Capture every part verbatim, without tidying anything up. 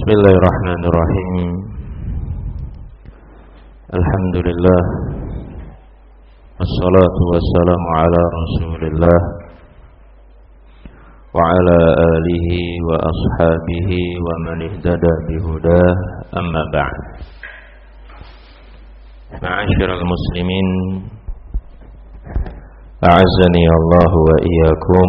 Bismillahirrahmanirrahim. Alhamdulillah. Wassalatu wassalamu ala Rasulillah wa ala alihi wa ashabihi wa man ihtada bihudah, amma ba'd. Ma'asyiral muslimin, a'azzani Allah wa iyyakum.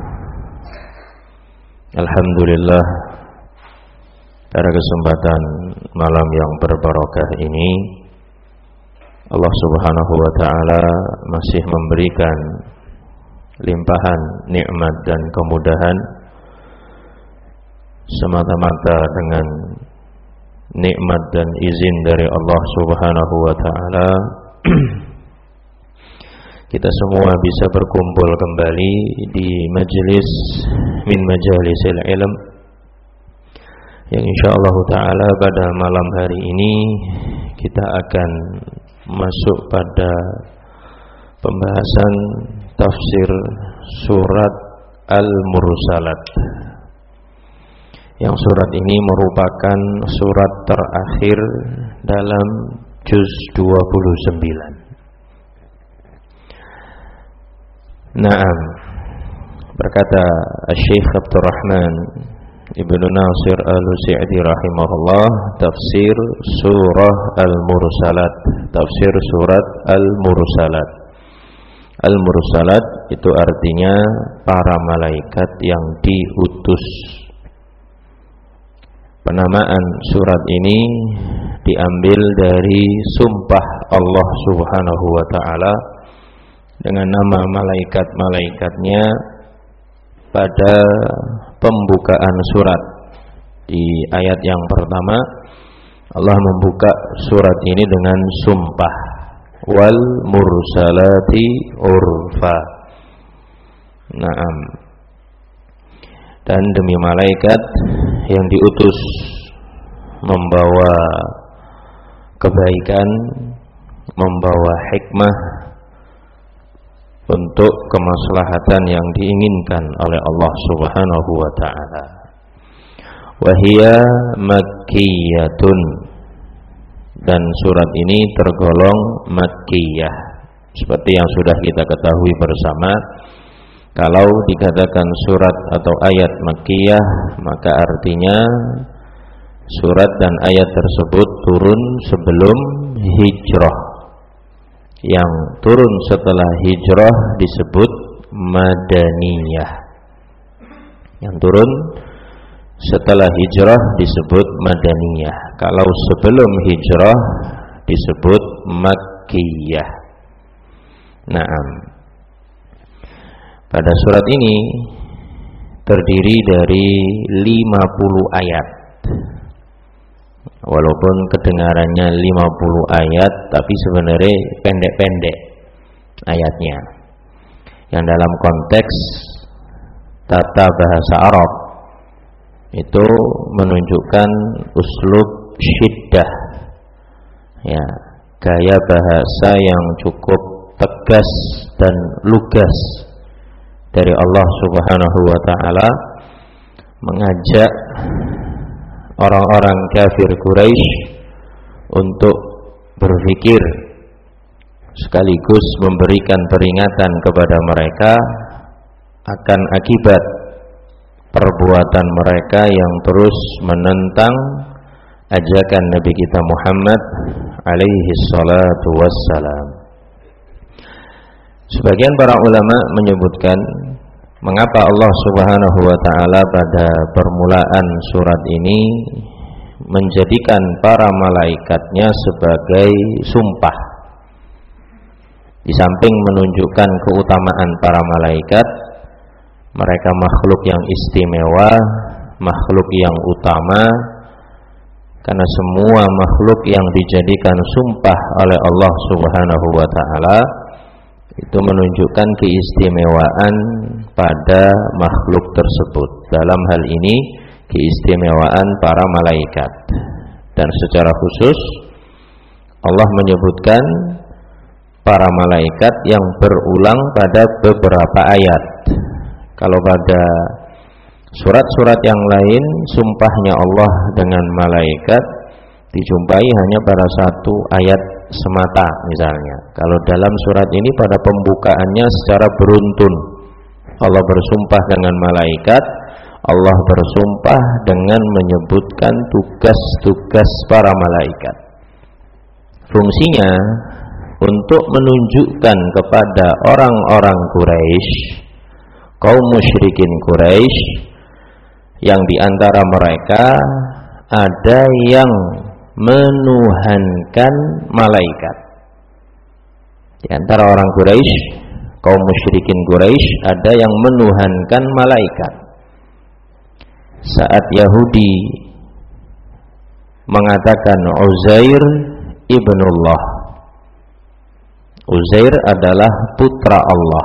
Alhamdulillah, pada kesempatan malam yang berbarokah ini Allah Subhanahu wa ta'ala masih memberikan limpahan nikmat dan kemudahan semata-mata dengan nikmat dan izin dari Allah Subhanahu wa ta'ala. Kita semua bisa berkumpul kembali di majelis min majalisil ilm yang insyaallah ta'ala pada malam hari ini kita akan masuk pada pembahasan tafsir surat Al-Mursalat, yang surat ini merupakan surat terakhir dalam juz dua puluh sembilan. Naam, berkata Syekh Abdurrahman Ibnu Nasir Al-Sa'di rahimahullah, tafsir surah Al-Mursalat, tafsir surat Al-Mursalat. Al-Mursalat itu artinya para malaikat yang diutus. Penamaan surat ini diambil dari sumpah Allah Subhanahu wa ta'ala dengan nama malaikat-malaikatnya pada pembukaan surat. Di ayat yang pertama Allah membuka surat ini dengan sumpah, wal mursalati urfa. Naam. Dan demi malaikat yang diutus membawa kebaikan, membawa hikmah untuk kemaslahatan yang diinginkan oleh Allah Subhanahu wa ta'ala. Wahia makkiyatun, dan surat ini tergolong makkiyah. Seperti yang sudah kita ketahui bersama, kalau dikatakan surat atau ayat makkiyah, maka artinya surat dan ayat tersebut turun sebelum hijrah. Yang turun setelah hijrah disebut madaniyah. Yang turun setelah hijrah disebut madaniyah. Kalau sebelum hijrah disebut makkiyah. Naam. Pada surat ini terdiri dari lima puluh ayat. Walaupun kedengarannya lima puluh ayat, tapi sebenarnya pendek-pendek ayatnya. Yang dalam konteks tata bahasa Arab itu menunjukkan uslub syiddah, ya, gaya bahasa yang cukup tegas dan lugas dari Allah Subhanahu wa ta'ala, mengajak orang-orang kafir Quraisy untuk berpikir sekaligus memberikan peringatan kepada mereka akan akibat perbuatan mereka yang terus menentang ajakan Nabi kita Muhammad alaihi salatu wassalam. Sebagian para ulama menyebutkan mengapa Allah Subhanahu wa ta'ala pada permulaan surat ini menjadikan para malaikatnya sebagai sumpah. Di samping menunjukkan keutamaan para malaikat, mereka makhluk yang istimewa, makhluk yang utama, karena semua makhluk yang dijadikan sumpah oleh Allah Subhanahu wa ta'ala itu menunjukkan keistimewaan pada makhluk tersebut. Dalam hal ini keistimewaan para malaikat. Dan secara khusus Allah menyebutkan para malaikat yang berulang pada beberapa ayat. Kalau pada Surat-surat yang lain sumpahnya Allah dengan malaikat dijumpai hanya pada satu ayat semata misalnya. Kalau dalam surat ini pada pembukaannya secara beruntun Allah bersumpah dengan malaikat, Allah bersumpah dengan menyebutkan tugas-tugas para malaikat. Fungsinya untuk menunjukkan kepada orang-orang Quraisy, kaum musyrikin Quraisy, yang diantara mereka ada yang menuhankan malaikat. Di antara orang Quraisy, kaum musyrikin Quraisy, ada yang menuhankan malaikat. Saat Yahudi mengatakan Uzair ibnullah, Uzair adalah putra Allah.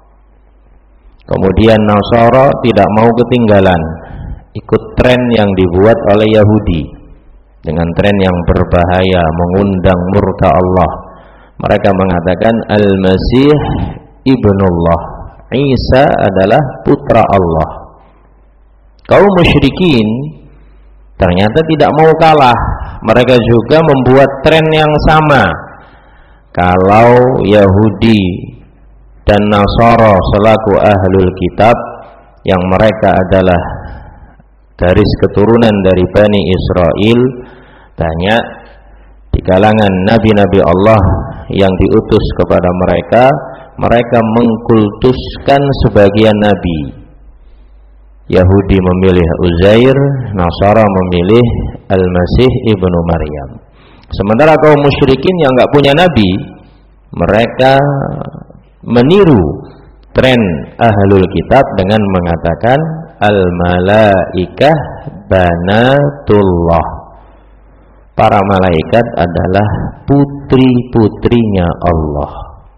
Kemudian Nasara tidak mau ketinggalan, ikut tren yang dibuat oleh Yahudi dengan tren yang berbahaya, mengundang murka Allah. Mereka mengatakan Al-Masih ibnullah, Isa adalah putra Allah. Kaum musyrikin ternyata tidak mau kalah, mereka juga membuat tren yang sama. Kalau Yahudi dan Nasara selaku ahlul kitab yang mereka adalah garis keturunan dari Bani Israel, banyak di kalangan nabi-nabi Allah yang diutus kepada mereka, mereka mengkultuskan sebagian nabi. Yahudi memilih Uzair, Nasara memilih Al-Masih ibnu Maryam. Sementara kaum musyrikin yang enggak punya nabi, mereka meniru tren ahlul kitab dengan mengatakan al-malaikah banatullah, para malaikat adalah putri-putrinya Allah.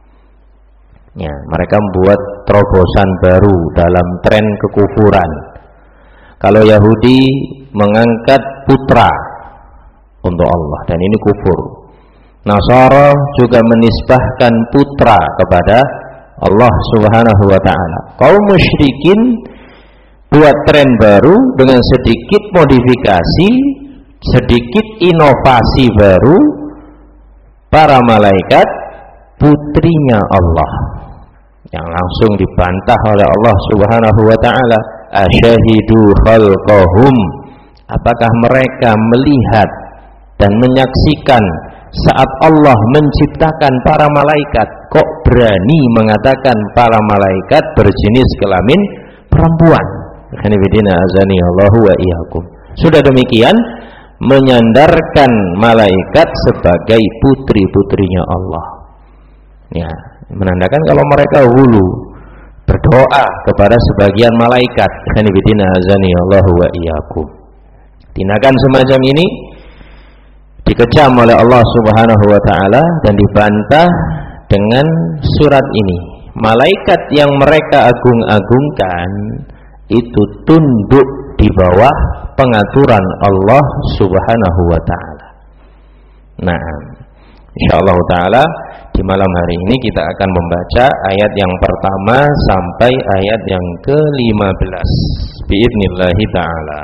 Ya, mereka membuat terobosan baru dalam tren kekufuran. Kalau Yahudi mengangkat putra untuk Allah, dan ini kufur. Nasara juga menisbahkan putra kepada Allah Subhanahu wa ta'ala. Kaum musyrikin buat tren baru dengan sedikit modifikasi, sedikit inovasi baru, para malaikat putrinya Allah, yang langsung dibantah oleh Allah Subhanahu wa ta'ala. Asyahidu khalqahum, apakah mereka melihat dan menyaksikan saat Allah menciptakan para malaikat, kok berani mengatakan para malaikat berjenis kelamin perempuan? Azani Allahu wa iyyakum. Sudah demikian menyandarkan malaikat sebagai putri-putrinya Allah. Ya, menandakan kalau mereka hulu berdoa kepada sebagian malaikat. Azani Allahu wa iyyakum. Tindakan semacam ini dikecam oleh Allah Subhanahu wa ta'ala dan dibantah dengan surat ini. Malaikat yang mereka agung-agungkan itu tunduk di bawah pengaturan Allah Subhanahu wa ta'ala. Nah, insyaallah ta'ala di malam hari ini kita akan membaca ayat yang pertama sampai ayat yang ke lima belas biidznillah ta'ala.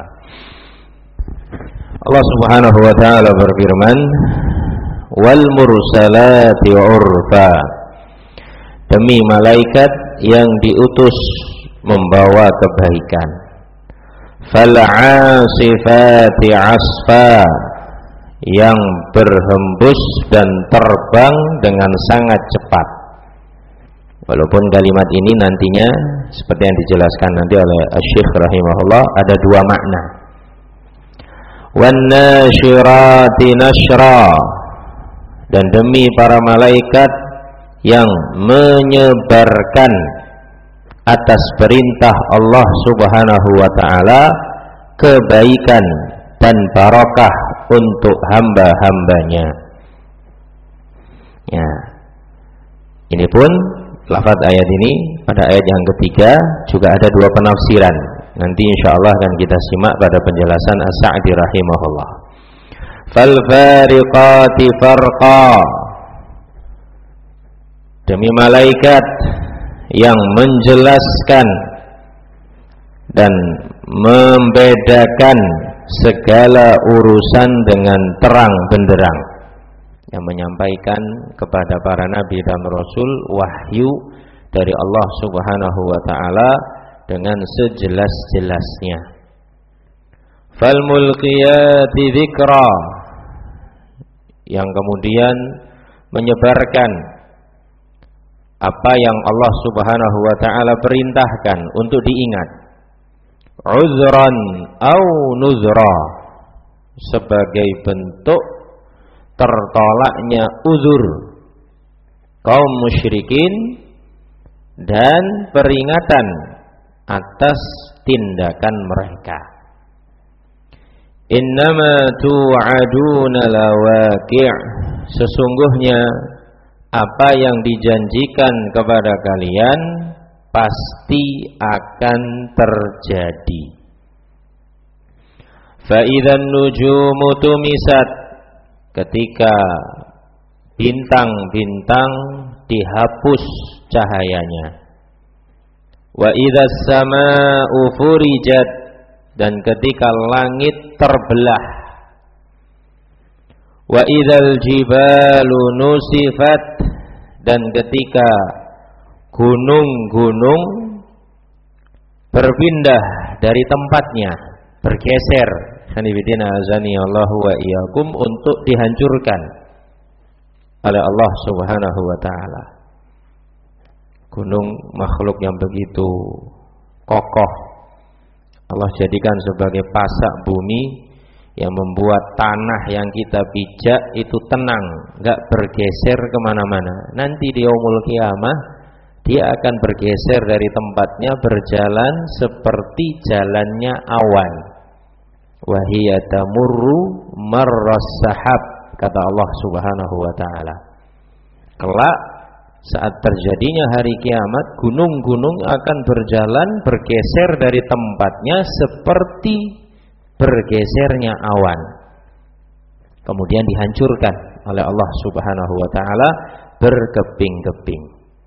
Allah Subhanahu wa ta'ala berfirman, wal mursalati urfa, demi malaikat yang diutus membawa kebaikan. Fal asifati asfa, yang berhembus dan terbang dengan sangat cepat. Walaupun kalimat ini nantinya seperti yang dijelaskan nanti oleh Asy-Syaikh rahimahullah ada dua makna. Wan nasyirati nashra, dan demi para malaikat yang menyebarkan atas perintah Allah Subhanahu wa ta'ala kebaikan dan barakah untuk hamba-hambanya. Ya, ini pun lafaz ayat ini pada ayat yang ketiga juga ada dua penafsiran. Nanti insyaallah akan kita simak pada penjelasan As-Sa'di rahimahullah. Fal fariqati farqa, demi malaikat yang menjelaskan dan membedakan segala urusan dengan terang benderang, yang menyampaikan kepada para nabi dan rasul wahyu dari Allah Subhanahu wa taala dengan sejelas-jelasnya. Fal mulqiyati dzikra, yang kemudian menyebarkan apa yang Allah Subhanahu wa taala perintahkan untuk diingat. Uzran au nuzra, sebagai bentuk tertolaknya uzur kaum musyrikin dan peringatan atas tindakan mereka. Innama tu'aduna lawaqi', sesungguhnya apa yang dijanjikan kepada kalian pasti akan terjadi. Fa idzan nujumu tumisat, ketika bintang-bintang dihapus cahayanya. Wa idzas samaa'u furijat, dan ketika langit terbelah. Wa idzal jibalu nusifat, dan ketika gunung-gunung berpindah dari tempatnya, bergeser, sanibidina azani Allahu wa iyyakum, untuk dihancurkan oleh Allah Subhanahu wa taala. Gunung makhluk yang begitu kokoh Allah jadikan sebagai pasak bumi yang membuat tanah yang kita pijak itu tenang, enggak bergeser kemana-mana. Nanti di yaumul qiyamah dia akan bergeser dari tempatnya, berjalan seperti jalannya awan. Wa hiya tamurru marras sahab, kata Allah Subhanahu wa taala. Kelak saat terjadinya hari kiamat, gunung-gunung akan berjalan bergeser dari tempatnya seperti bergesernya awan, kemudian dihancurkan oleh Allah Subhanahu wa taala berkeping-keping.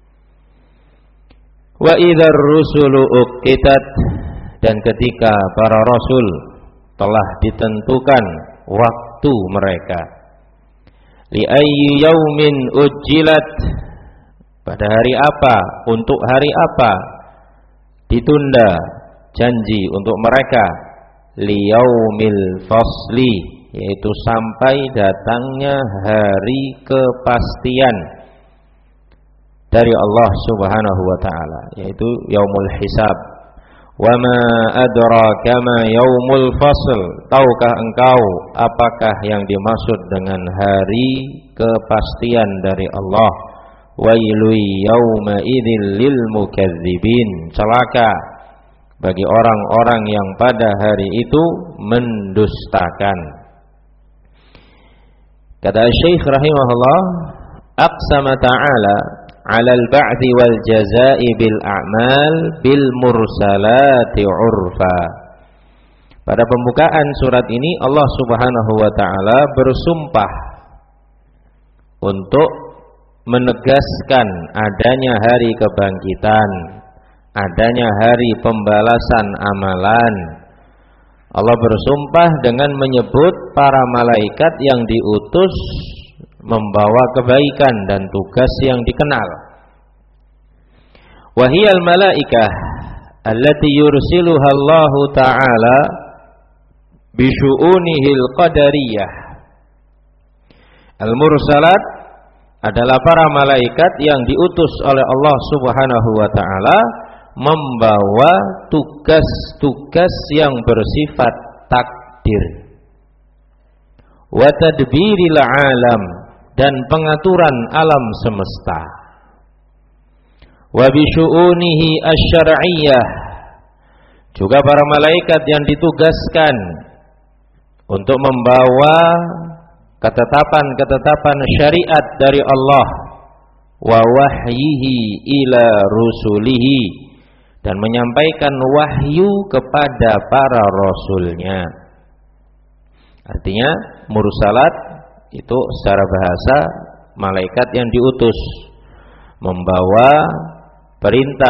Wa idzar rusulu uqitat, dan ketika para rasul telah ditentukan waktu mereka. Li ayyi yaumin ujjilat, pada hari apa, untuk hari apa ditunda janji untuk mereka. Liyaumil fasli, yaitu sampai datangnya hari kepastian dari Allah Subhanahu wa taala, yaitu yaumul hisab. Wa ma adraka ma yaumul fasl, tahukah engkau apakah yang dimaksud dengan hari kepastian dari Allah? Wailu yauma idzil lil mukadzibin, celaka bagi orang-orang yang pada hari itu mendustakan. Kata Syekh rahimahullah, aqsama ta'ala 'ala al-ba'di wal jazaa'i bil a'mal bil mursalati 'urfa. Pada pembukaan surat ini Allah Subhanahu wa taala bersumpah untuk menegaskan adanya hari kebangkitan, adanya hari pembalasan amalan. Allah bersumpah dengan menyebut para malaikat yang diutus membawa kebaikan dan tugas yang dikenal. Wahiyal malaikah allati yursiluha Allah ta'ala bisyu'unihil qadariyah. Al-mursalat adalah para malaikat yang diutus oleh Allah Subhanahu wa taala membawa tugas-tugas yang bersifat takdir. Wa tadbiril alam, dan pengaturan alam semesta. Wa bisyu'unihi asy-syar'iyyah, juga para malaikat yang ditugaskan untuk membawa ketetapan-ketetapan syariat dari Allah, wa wahyihi ila rusulihi, dan menyampaikan wahyu kepada para rasulnya. Artinya mursalat itu secara bahasa malaikat yang diutus membawa perintah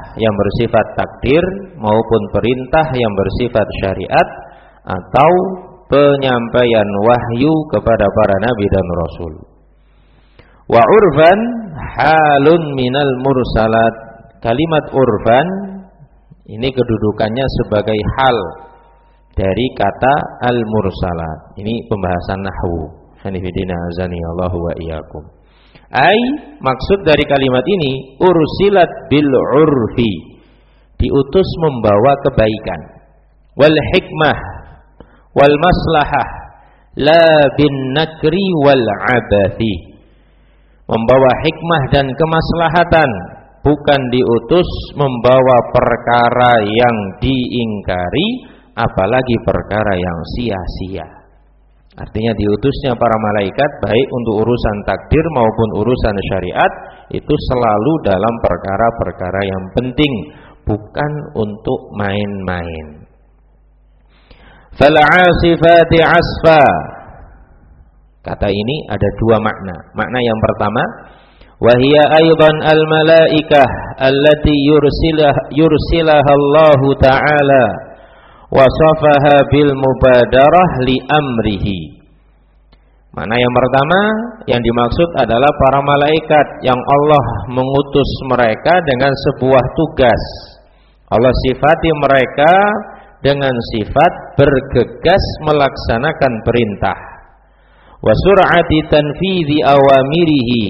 yang bersifat takdir maupun perintah yang bersifat syariat atau penyampaian wahyu kepada para nabi dan rasul. Wa urfan halun minal mursalat. Kalimat urfan ini kedudukannya sebagai hal dari kata al-mursalat. Ini pembahasan nahwu. Hanifidina azani Allahu wa iyyakum. Ai maksud dari kalimat ini ursilat bil urfi, diutus membawa kebaikan, wal hikmah wal maslahah la bin nakri wal abathi, membawa hikmah dan kemaslahatan, bukan diutus membawa perkara yang diingkari apalagi perkara yang sia-sia. Artinya diutusnya para malaikat baik untuk urusan takdir maupun urusan syariat itu selalu dalam perkara-perkara yang penting, bukan untuk main-main. Fal 'asifati 'asfa. Kata ini ada dua makna. Makna yang pertama, wa hiya aidan al malaikah allati yursilah yursilaha Allah taala wasafaha bil mubadarah li amrihi. Makna yang pertama yang dimaksud adalah para malaikat yang Allah mengutus mereka dengan sebuah tugas. Allah sifati mereka dengan sifat bergegas melaksanakan perintah. Wa sur'ati tanfidhi awamirihi,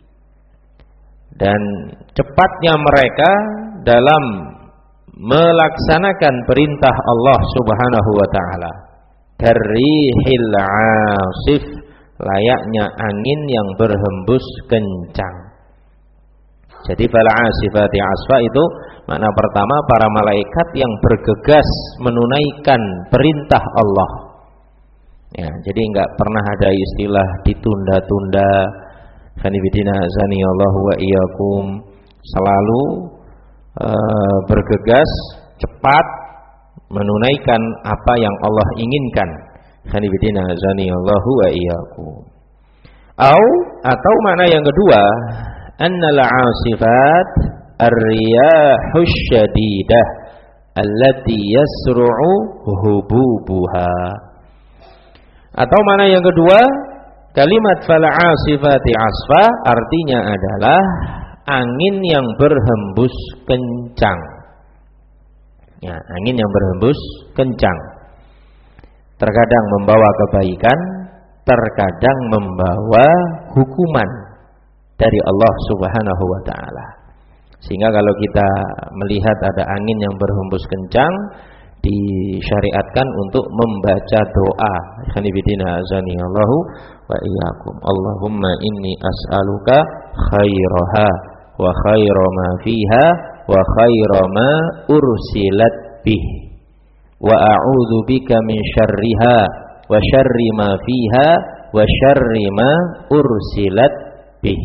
dan cepatnya mereka dalam melaksanakan perintah Allah Subhanahu wa taala. Darihil 'asif, layaknya angin yang berhembus kencang. Jadi fal 'asifati 'asfa itu makna pertama, para malaikat yang bergegas menunaikan perintah Allah. Ya, jadi enggak pernah ada istilah ditunda-tunda. Khanifidina azani Allah wa iyyakum, selalu uh, bergegas cepat menunaikan apa yang Allah inginkan. Khanifidina azani Allah wa iyyakum. Au atau makna yang kedua, annal 'asifat ar-riyahush syadidah allati yasru'u hububuha. Atau makna yang kedua, kalimat fal 'asifati 'asfa artinya adalah angin yang berhembus kencang. Ya, angin yang berhembus kencang. Terkadang membawa kebaikan, terkadang membawa hukuman dari Allah Subhanahu wa taala. Sehingga kalau kita melihat ada angin yang berhembus kencang, disyariatkan untuk membaca doa. Khanifidina azani Allahu wa iyyakum. Allahumma inni as'aluka khairaha wa khaira ma fiha wa khaira ma ursilat bih wa a'udzu bika min syarriha wa syarri ma fiha wa syarri ma ursilat bih.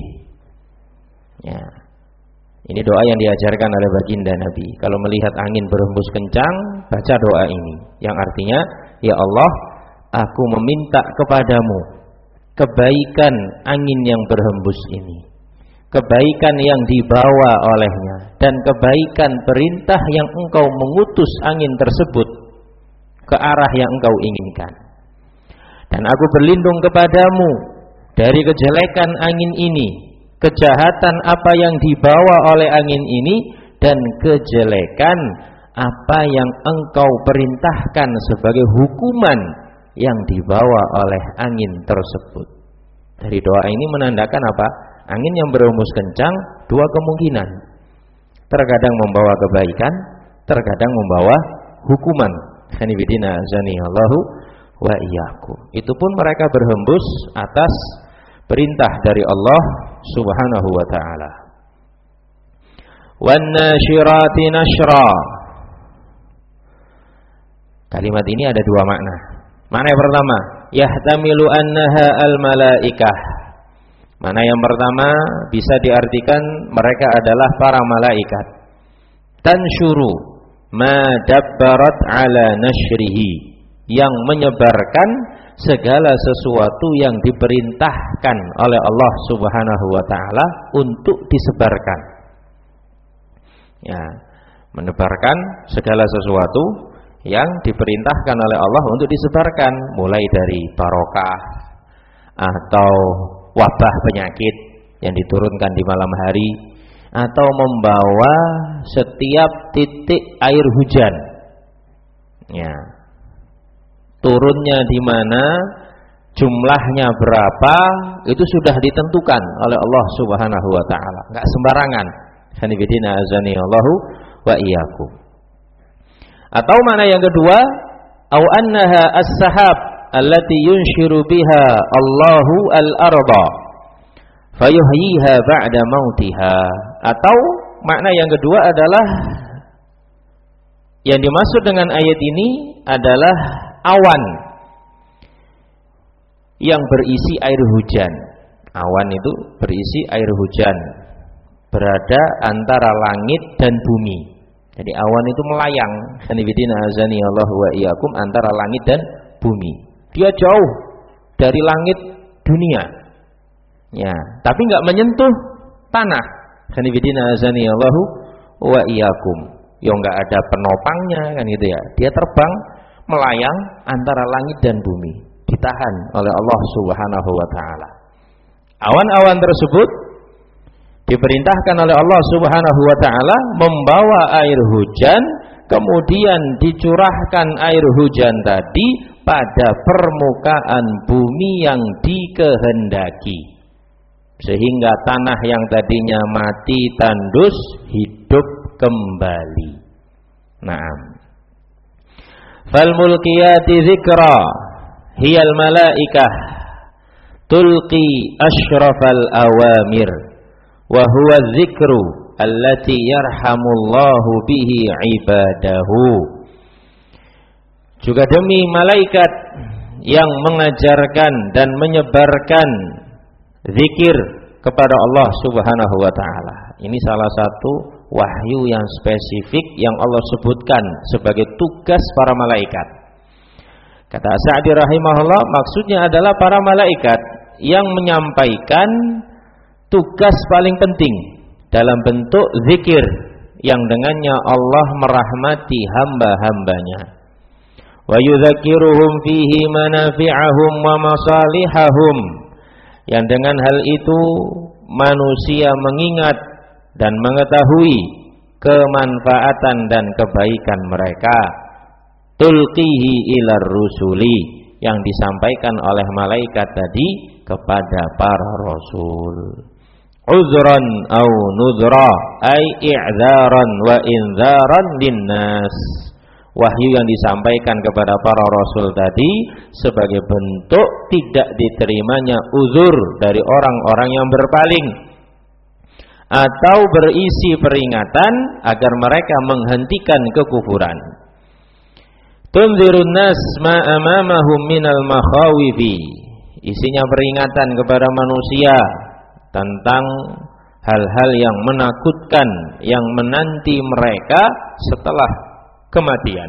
Ya. Ini doa yang diajarkan oleh baginda Nabi. Kalau melihat angin berhembus kencang, baca doa ini, yang artinya, ya Allah, aku meminta kepadamu kebaikan angin yang berhembus ini, kebaikan yang dibawa olehnya, dan kebaikan perintah yang engkau mengutus angin tersebut ke arah yang engkau inginkan. Dan aku berlindung kepadamu dari kejelekan angin ini, kejahatan apa yang dibawa oleh angin ini, dan kejelekan apa yang engkau perintahkan sebagai hukuman yang dibawa oleh angin tersebut. Dari doa ini menandakan apa? Angin yang berhembus kencang dua kemungkinan. Terkadang membawa kebaikan, terkadang membawa hukuman. Khanifidina azani Allahu wa iyyakum. Itu pun mereka berhembus atas perintah dari Allah Subhanahu wa ta'ala. Wan nasyirati nashra. Kalimat ini ada dua makna. Makna yang pertama, yahtamilu annaha al-malaikah. Makna yang pertama bisa diartikan mereka adalah para malaikat. Tansyuru ma dabbarat ala nashrihi, yang menyebarkan segala sesuatu yang diperintahkan oleh Allah Subhanahu wa taala untuk disebarkan. Ya, menebarkan segala sesuatu yang diperintahkan oleh Allah untuk disebarkan, mulai dari barokah atau wabah penyakit yang diturunkan di malam hari, atau membawa setiap titik air hujan. Ya. Turunnya di mana, jumlahnya berapa, itu sudah ditentukan oleh Allah Subhanahu wa taala. Enggak sembarangan. Hanifidina azani Allahu wa iyyakum. Atau mana yang kedua, au annaha as-sahab allati yunshiru biha Allahu al-arda fayuhyiha ba'da mautiha. Atau makna yang kedua adalah, yang dimaksud dengan ayat ini adalah awan yang berisi air hujan. Awan itu berisi air hujan, berada antara langit dan bumi. Jadi awan itu melayang, hanifidina azani Allah wa iyyakum, antara langit dan bumi. Dia jauh dari langit dunia. Ya, tapi enggak menyentuh tanah. Hanifidina azani Allah wa iyyakum. Ya enggak ada penopangnya kan gitu ya. Dia terbang melayang antara langit dan bumi, ditahan oleh Allah Subhanahu wa taala. Awan-awan tersebut diperintahkan oleh Allah Subhanahu wa taala membawa air hujan, kemudian dicurahkan air hujan tadi pada permukaan bumi yang dikehendaki, sehingga tanah yang tadinya mati tandus hidup kembali. Naam. Fal mulkiyati dzikra hiyal malaikah tulqi asyrafal awamir wa huwa dzikru allati yarhamullahu bihi ibadahu. Juga demi malaikat yang mengajarkan dan menyebarkan zikir kepada Allah Subhanahu wa taala. Ini salah satu wahyu yang spesifik yang Allah sebutkan sebagai tugas para malaikat. Kata Sa'di rahimahullah, maksudnya adalah para malaikat yang menyampaikan tugas paling penting dalam bentuk zikir yang dengannya Allah merahmati hamba-hambanya. Wa yudzakiruhum fihi manafi'ahum wa masalihahum, yang dengan hal itu manusia mengingat dan mengetahui kemanfaatan dan kebaikan mereka. Tulqihi ilar rusuli, yang disampaikan oleh malaikat tadi kepada para rasul. Uzran au nudra, ay i'dzaran wa inzaran linnas. Wahyu yang disampaikan kepada para rasul tadi sebagai bentuk tidak diterimanya uzur dari orang-orang yang berpaling, atau berisi peringatan agar mereka menghentikan kekufuran. Tunzirun nas ma amamahum minal makhawifi, isinya peringatan kepada manusia tentang hal-hal yang menakutkan yang menanti mereka setelah kematian.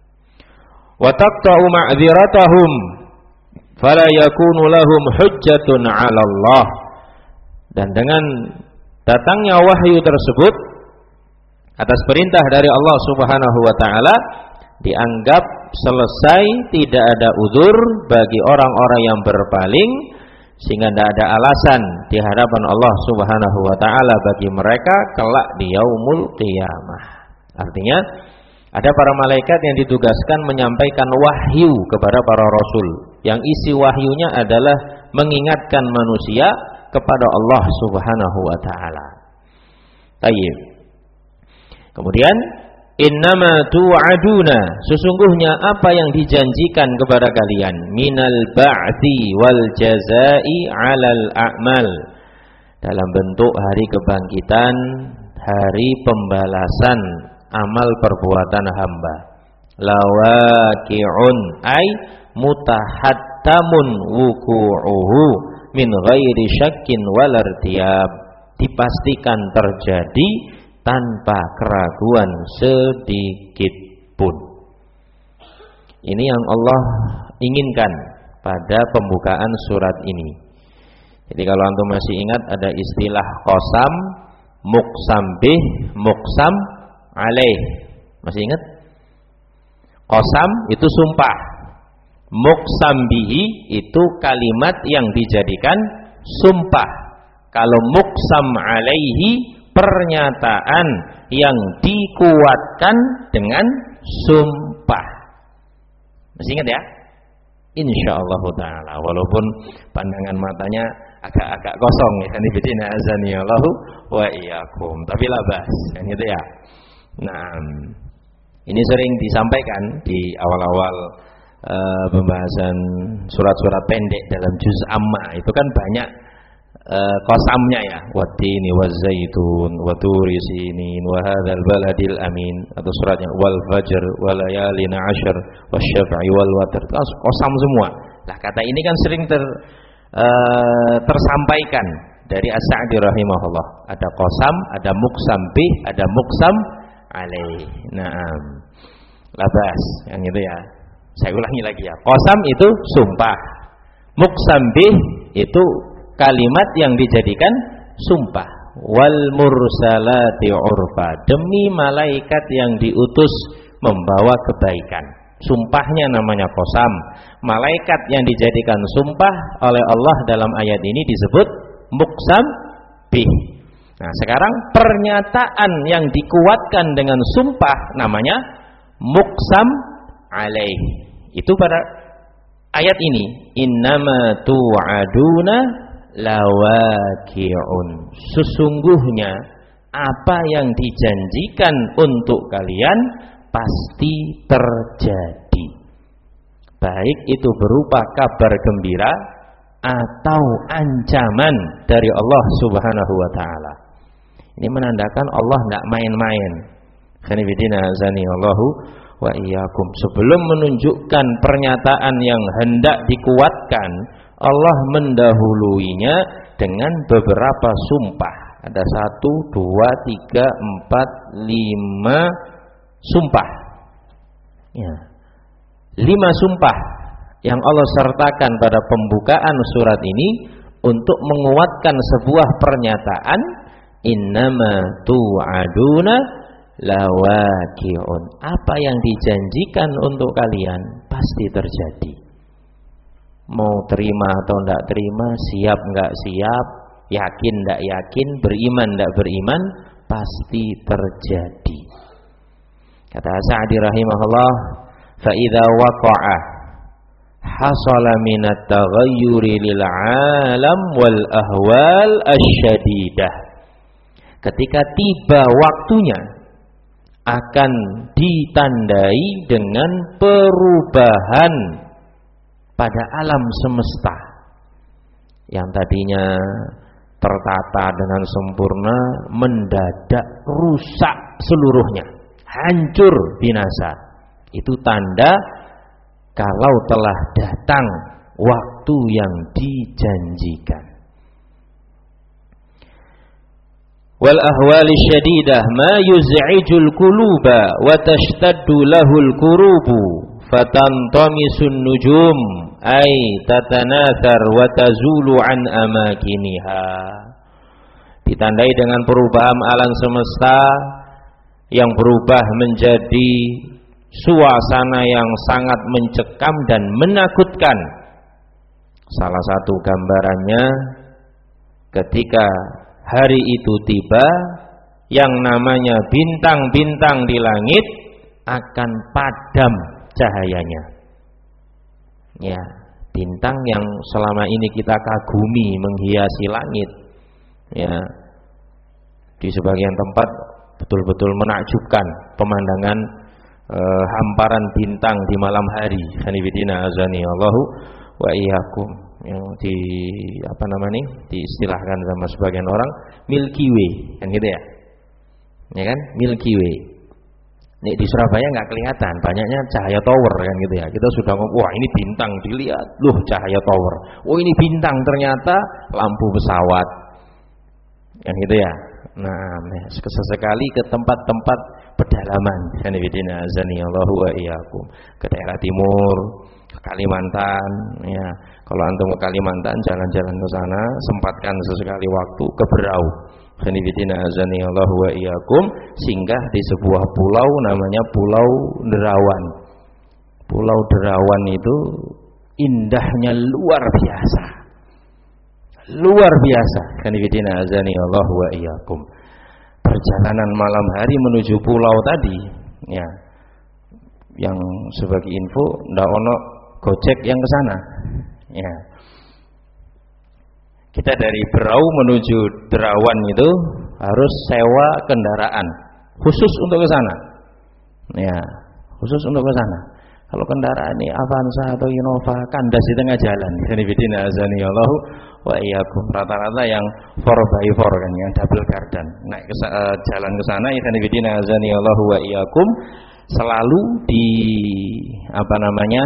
Wa taqta'u ma'dziratahum fala yakunu lahum hujjatun 'ala Allah. Dan dengan datangnya wahyu tersebut atas perintah dari Allah Subhanahu wa taala, dianggap selesai, tidak ada uzur bagi orang-orang yang berpaling, sehingga tidak ada alasan di hadapan Allah Subhanahu wa taala bagi mereka kelak di yaumul qiyamah. Artinya ada para malaikat yang ditugaskan menyampaikan wahyu kepada para rasul, yang isi wahyunya adalah mengingatkan manusia kepada Allah Subhanahu wa taala. Baik. Kemudian innama tu'aduna, sesungguhnya apa yang dijanjikan kepada kalian, minal ba'thi wal jazai 'alal a'mal, dalam bentuk hari kebangkitan, hari pembalasan amal perbuatan hamba. Lawaqi'un ay mutahattamun wuku'uhu min ghairi syakkin wal irtiyab, dipastikan terjadi tanpa keraguan sedikit pun. Ini yang Allah inginkan pada pembukaan surat ini. Jadi kalau antum masih ingat, ada istilah qasam, muqsam bih, muqsam alaih. Masih ingat? Qasam itu sumpah. Muqsam bihi itu kalimat yang dijadikan sumpah. Kalau muqsam alaihi pernyataan yang dikuatkan dengan sumpah. Masih ingat ya? Insyaallah taala, walaupun pandangan matanya agak-agak kosong ya, ini bidina azanillahu wa iyyakum, tapi labas kan gitu ya. Nah, ini sering disampaikan di awal-awal uh, pembahasan surat-surat pendek dalam juz amma, itu kan banyak uh, qasamnya ya, wattini wazzaitun wa turi sinin wa hadzal baladil amin, atau suratnya wal fajr wa layalin ashr wasyaf'i wal watr, qasam semua. Nah, kata ini kan sering ter uh, tersampaikan dari As-Sa'di rahimahullah. Ada qasam, ada muqsam bih, ada muqsam alaih. Naam. Labas, yang itu ya. Saya ulangi lagi ya. Qasam itu sumpah. Muqsam bih itu kalimat yang dijadikan sumpah. Wal mursalati urfa, demi malaikat yang diutus membawa kebaikan. Sumpahnya namanya qasam. Malaikat yang dijadikan sumpah oleh Allah dalam ayat ini disebut muqsam bih. Nah, sekarang pernyataan yang dikuatkan dengan sumpah namanya muqsam alaih. Itu pada ayat ini, innama tu'aduna lawaqi'un. Sesungguhnya apa yang dijanjikan untuk kalian pasti terjadi. Baik itu berupa kabar gembira atau ancaman dari Allah Subhanahu wa taala. Ini menandakan Allah tidak main-main. Khanifidina azani Allahu wa iyyakum. Sebelum menunjukkan pernyataan yang hendak dikuatkan, Allah mendahuluinya dengan beberapa sumpah. Ada satu, dua, tiga, empat, lima sumpah. Ya. Lima sumpah yang Allah sertakan pada pembukaan surat ini untuk menguatkan sebuah pernyataan, innama tu'aduna lawaqi'un. Apa yang dijanjikan untuk kalian pasti terjadi. Mau terima atau tidak terima, siap enggak siap, yakin enggak yakin, beriman enggak beriman, pasti terjadi. Kata Sa'di rahimahullah, fa idza waqa'a hasala minat taghayyuri lil alam wal ahwal asyadidah. Ketika tiba waktunya akan ditandai dengan perubahan pada alam semesta yang tadinya tertata dengan sempurna mendadak rusak seluruhnya, hancur binasa. Itu tanda kalau telah datang waktu yang dijanjikan. Wal ahwali syadidah ma yuz'ijul quluba wa tashtaddu lahul kurubu fatantamisun nujum ay tatanathar wa tazulu an amakiniha. Ditandai dengan perubahan alam semesta yang berubah menjadi suasana yang sangat mencekam dan menakutkan. Salah satu gambarannya ketika hari itu tiba, yang namanya bintang-bintang di langit akan padam cahayanya. Ya, bintang yang selama ini kita kagumi menghiasi langit. Ya, di sebagian tempat betul-betul menakjubkan pemandangan Uh, hamparan bintang di malam hari. Hanifidina azani Allahu wa iyyakum, yang di apa namanya diistilahkan sama sebagian orang Milky Way, kan gitu ya, ya kan, Milky Way. Nih di Surabaya nggak kelihatan, banyaknya cahaya tower kan gitu ya. Kita sudah ngomong, wah ini bintang, dilihat, loh cahaya tower. Oh ini bintang, ternyata lampu pesawat, kan gitu ya. Nah, sesekali ke tempat-tempat pedalaman, sanibidina azani Allahu wa iyyakum, ke daerah timur, ke Kalimantan, ya. Kalau antum ke Kalimantan, jalan-jalan ke sana, sempatkan sesekali waktu ke Berau. Khanifidina azani Allah wa iyyakum, singgah di sebuah pulau namanya Pulau Derawan. Pulau Derawan itu indahnya luar biasa. Luar biasa. Khanifidina azani Allah wa iyyakum. Perjalanan malam hari menuju pulau tadi, ya. Yang sebagai info ndak ono Gojek yang ke sana. Ya. Kita dari Berau menuju Derawan itu harus sewa kendaraan khusus untuk ke sana. Ya, khusus untuk ke sana. Kalau kendaraan ini Avanza atau Innova kandas di tengah jalan. Khanifidina azani Allah wa iyyakum. Rata-rata yang four by four kan, yang double gardan. Naik ke uh, jalan ke sana ya khanifidina azani Allah wa iyyakum, selalu di apa namanya?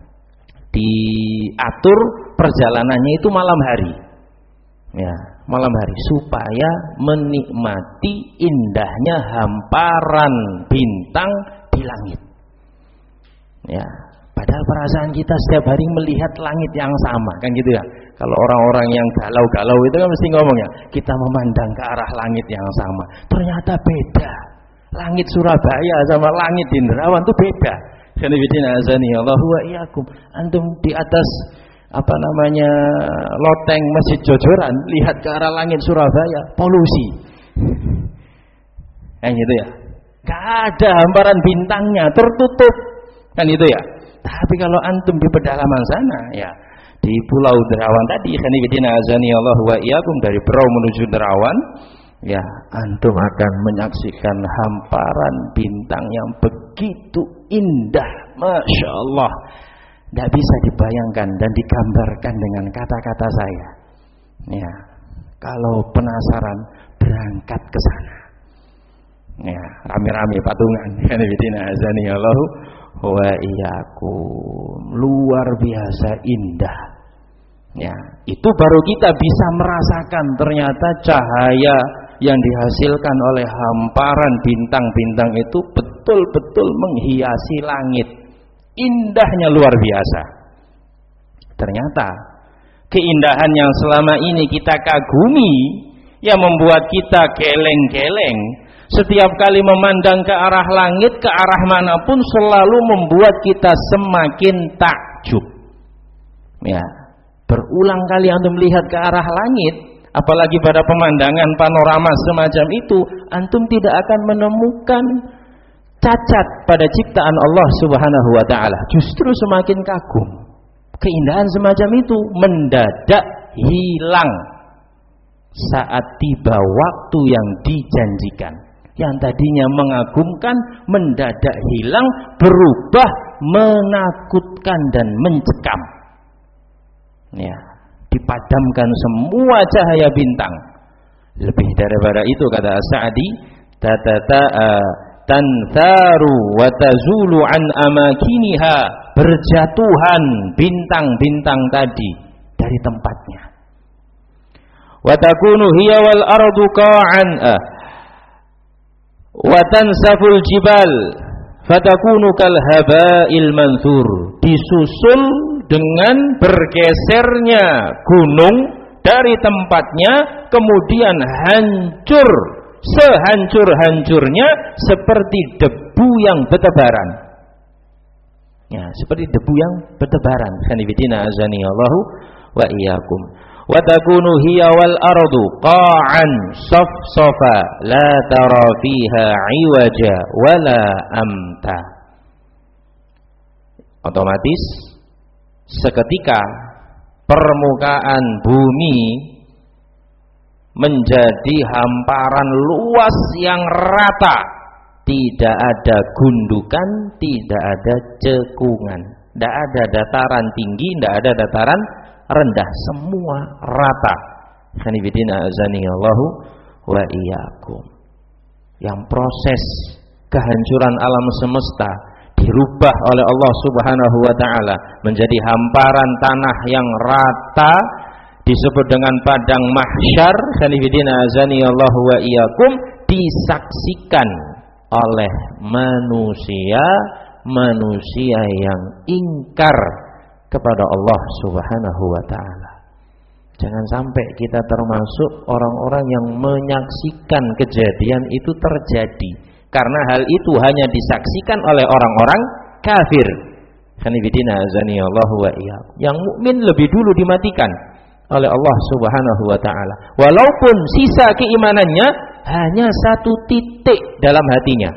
diatur perjalanannya itu malam hari. Ya, malam hari supaya menikmati indahnya hamparan bintang di langit. Ya, padahal perasaan kita setiap hari melihat langit yang sama, kan gitu ya. Kalau orang-orang yang galau-galau itu kan mesti ngomongnya, kita memandang ke arah langit yang sama. Ternyata beda. Langit Surabaya sama langit di Derawan itu beda. Khanifidina azani Allah wa iyyakum. Antum di atas apa namanya loteng Masjid Jojoran, lihat ke arah langit Surabaya, polusi. Kan gitu ya. Gak ada hamparan bintangnya, tertutup. Kan itu ya. Tapi kalau antum di pedalaman sana, ya di Pulau Derawan tadi, khanifidina azani Allah wa iyyakum, dari Berau menuju Derawan, ya antum akan menyaksikan hamparan bintang yang begitu indah, masya Allah, tidak bisa dibayangkan dan digambarkan dengan kata-kata saya. Ya, kalau penasaran berangkat ke sana. Ya, rame-rame patungan. Khanifidina azani Allah wa iyyakum, luar biasa indah. Ya, itu baru kita bisa merasakan ternyata cahaya yang dihasilkan oleh hamparan bintang-bintang itu betul-betul menghiasi langit. Indahnya luar biasa. Ternyata keindahan yang selama ini kita kagumi, yang membuat kita geleng-geleng, setiap kali memandang ke arah langit, ke arah manapun selalu membuat kita semakin takjub. Ya, berulang kali antum melihat ke arah langit, apalagi pada pemandangan panorama semacam itu, antum tidak akan menemukan cacat pada ciptaan Allah Subhanahu wa taala. Justru semakin kagum. Keindahan semacam itu mendadak hilang saat tiba waktu yang dijanjikan. Yang tadinya mengagumkan mendadak hilang, berubah menakutkan dan mencekam. Ya, dipadamkan semua cahaya bintang. Lebih daripada itu kata As-Sa'di, tatata tantharu wa tazulu an amakiniha, berjatuhan bintang-bintang tadi dari tempatnya. Wa takunu hiya wal ardu qa'an wa tansaful jibal fatakunu kal haba'il manthur, disusul dengan bergesernya gunung dari tempatnya, kemudian hancur sehancur-hancurnya seperti debu yang bertebaran. Ya, seperti debu yang bertebaran. Khanifidina azani Allahu wa iyyakum. Wa takunu hiya wal ardu qa'an safsafa la tara fiha 'iwaja wala amta. Otomatis seketika permukaan bumi menjadi hamparan luas yang rata, tidak ada gundukan, tidak ada cekungan, tidak ada dataran tinggi, tidak ada dataran rendah, semua rata. Khanifidina azani Allahu wa iyyakum. Yang proses kehancuran alam semesta dirubah oleh Allah Subhanahu wa taala menjadi hamparan tanah yang rata, disebut dengan padang mahsyar. Khanifidina azani Allahu wa iyyakum, disaksikan oleh manusia manusia yang ingkar kepada Allah Subhanahu wa taala. Jangan sampai kita termasuk orang-orang yang menyaksikan kejadian itu terjadi, karena hal itu hanya disaksikan oleh orang-orang kafir. Khanifidina azanillahu wa iyyakum. Yang mukmin lebih dulu dimatikan oleh Allah Subhanahu wa taala. Walaupun sisa keimanannya hanya satu titik dalam hatinya.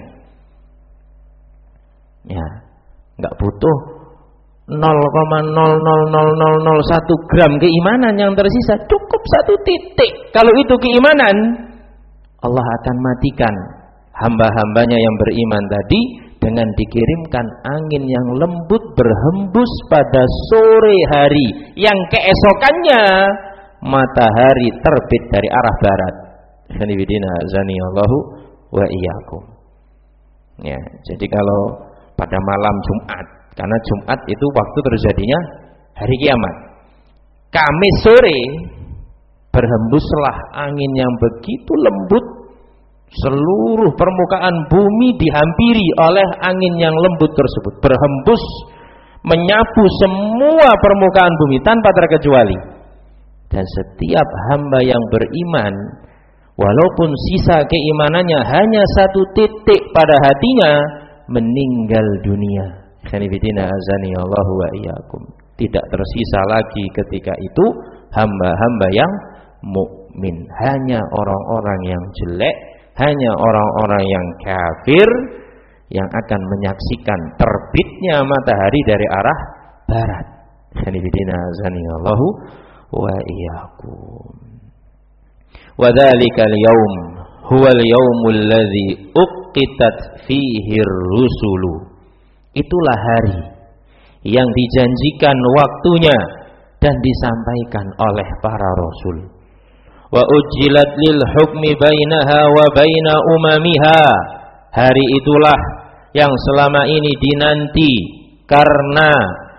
Ya, enggak butuh nol koma nol nol nol nol nol satu gram keimanan yang tersisa, cukup satu titik. Kalau itu keimanan, Allah akan matikan hamba-hambanya yang beriman tadi dengan dikirimkan angin yang lembut berhembus pada sore hari yang keesokannya matahari terbit dari arah barat. Khanifidina azanillahu wa iyyakum. Ya, jadi kalau pada malam Jumat, karena Jumat itu waktu terjadinya hari kiamat, Kamis sore berhembuslah angin yang begitu lembut, seluruh permukaan bumi dihampiri oleh angin yang lembut tersebut, berhembus menyapu semua permukaan bumi tanpa terkecuali. Dan setiap hamba yang beriman, walaupun sisa keimanannya hanya satu titik pada hatinya, meninggal dunia. Khanifidina azani Allahu wa iyyakum. Tidak tersisa lagi ketika itu hamba-hamba yang mukmin, hanya orang-orang yang jelek, hanya orang-orang yang kafir yang akan menyaksikan terbitnya matahari dari arah barat. Khanifidina azani Allahu wa iyyakum. Wa dzalikal yaum huwal yaumul ladzi uqitat fihi ar-rusulu. Itulah hari yang dijanjikan waktunya dan disampaikan oleh para rasul. Wa ujjilat lil hukmi bainaha wa baina umamiha. Hari itulah yang selama ini dinanti karena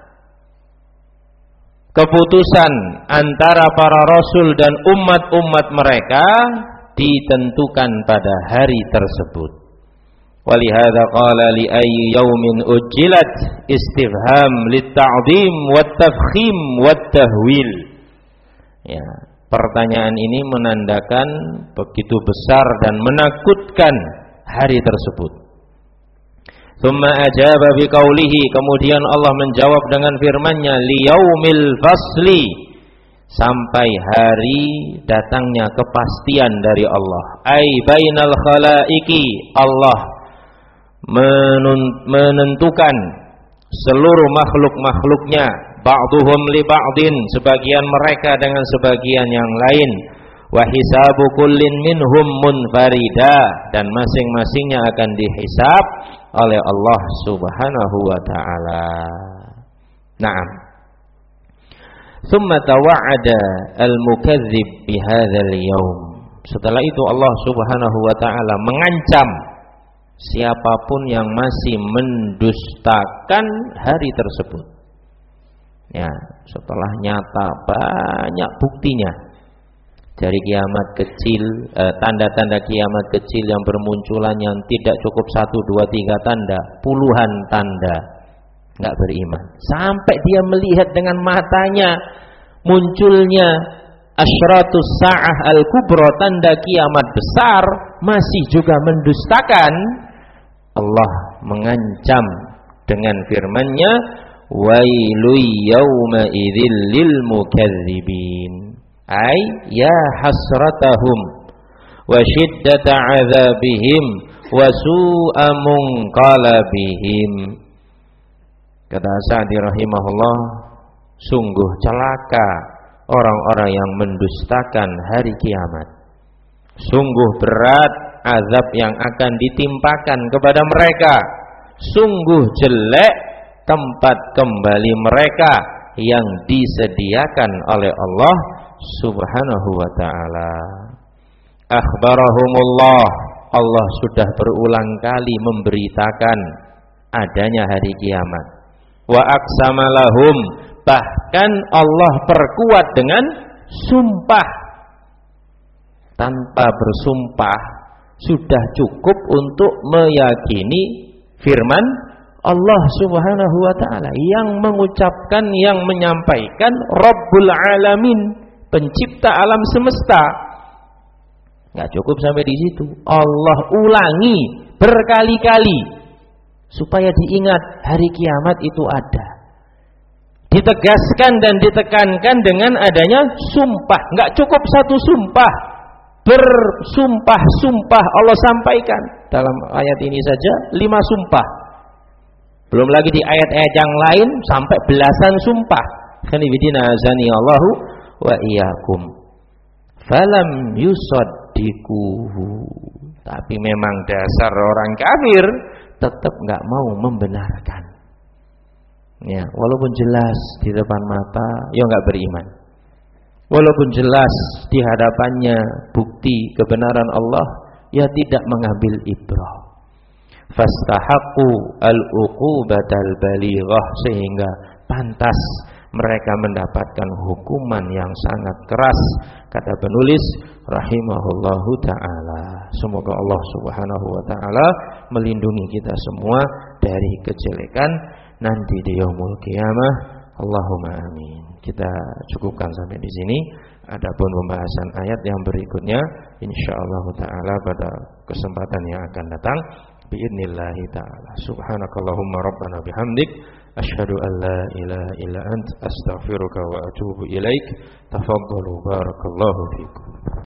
keputusan antara para rasul dan umat-umat mereka ditentukan pada hari tersebut. Walihada qala li ayyi yaumin ujjilat istifham litta'zim wattafkhim wattahwil. Ya, pertanyaan ini menandakan begitu besar dan menakutkan hari tersebut. Tsumma ajaba biqaulihi, kemudian Allah menjawab dengan firman-Nya, liyaumil fasli, sampai hari datangnya kepastian dari Allah. Ai bainal khalaiki, Allah menentukan seluruh makhluk-makhluknya, ba'duhum li ba'din, sebagian mereka dengan sebagian yang lain, wa hisabu kullin minhum munfarida, dan masing-masingnya akan dihisab oleh Allah Subhanahu wa taala. Naam. Tsumma tawa'ada al-mukadzib bi hadzal yaum. Setelah itu Allah Subhanahu wa taala mengancam siapapun yang masih mendustakan hari tersebut. Ya, setelah nyata banyak buktinya dari kiamat kecil, eh, tanda-tanda kiamat kecil yang bermunculan yang tidak cukup satu, dua, tiga tanda, puluhan tanda, nggak beriman. Sampai dia melihat dengan matanya munculnya asyratus sa'ah al-kubra, tanda kiamat besar, masih juga mendustakan. Allah mengancam dengan firman-Nya, wailu yauma idzil lil mukadzibin. Ay ya hasratahum wa shiddata adzabihim wa su'a munqalabihim. Kata Sa'di rahimahullah, sungguh celaka orang-orang yang mendustakan hari kiamat. Sungguh berat azab yang akan ditimpakan kepada mereka. Sungguh jelek tempat kembali mereka yang disediakan oleh Allah Subhanahu wa ta'ala. Akhbarahumullah, Allah sudah berulang kali memberitakan adanya hari kiamat. Wa aqsama lahum, bahkan Allah perkuat dengan sumpah. Tanpa bersumpah sudah cukup untuk meyakini firman Allah Subhanahu wa ta'ala yang mengucapkan, yang menyampaikan Rabbul Alamin, pencipta alam semesta. Nggak cukup sampai di situ. Allah ulangi berkali-kali supaya diingat hari kiamat itu ada. Ditegaskan dan ditekankan dengan adanya sumpah. Nggak cukup satu sumpah, bersumpah-sumpah Allah sampaikan dalam ayat ini saja lima sumpah. Belum lagi di ayat-ayat yang lain sampai belasan sumpah. Khanibidina azani Allahu wa iyyakum. Falam yusaddiquhu. Tapi memang dasar orang kafir tetap nggak mau membenarkan. Ya, walaupun jelas di depan mata, ya nggak beriman. Walaupun jelas di hadapannya bukti kebenaran Allah, ya tidak mengambil ibrah. Fastahaqqu al-uqubatal balighah, sehingga pantas mereka mendapatkan hukuman yang sangat keras, kata penulis rahimahullahu taala. Semoga Allah Subhanahu wa taala melindungi kita semua dari kejelekan nanti di yaumul qiyamah. Allahumma amin. Kita cukupkan sampai di sini. Adapun pembahasan ayat yang berikutnya insyaallah taala pada kesempatan yang akan datang biidznillah taala. Subhanakallahumma rabbana bihamdik asyhadu an la ilaha illa ant astaghfiruka wa atubu ilaik. Tafadhalu barakallahu fikum.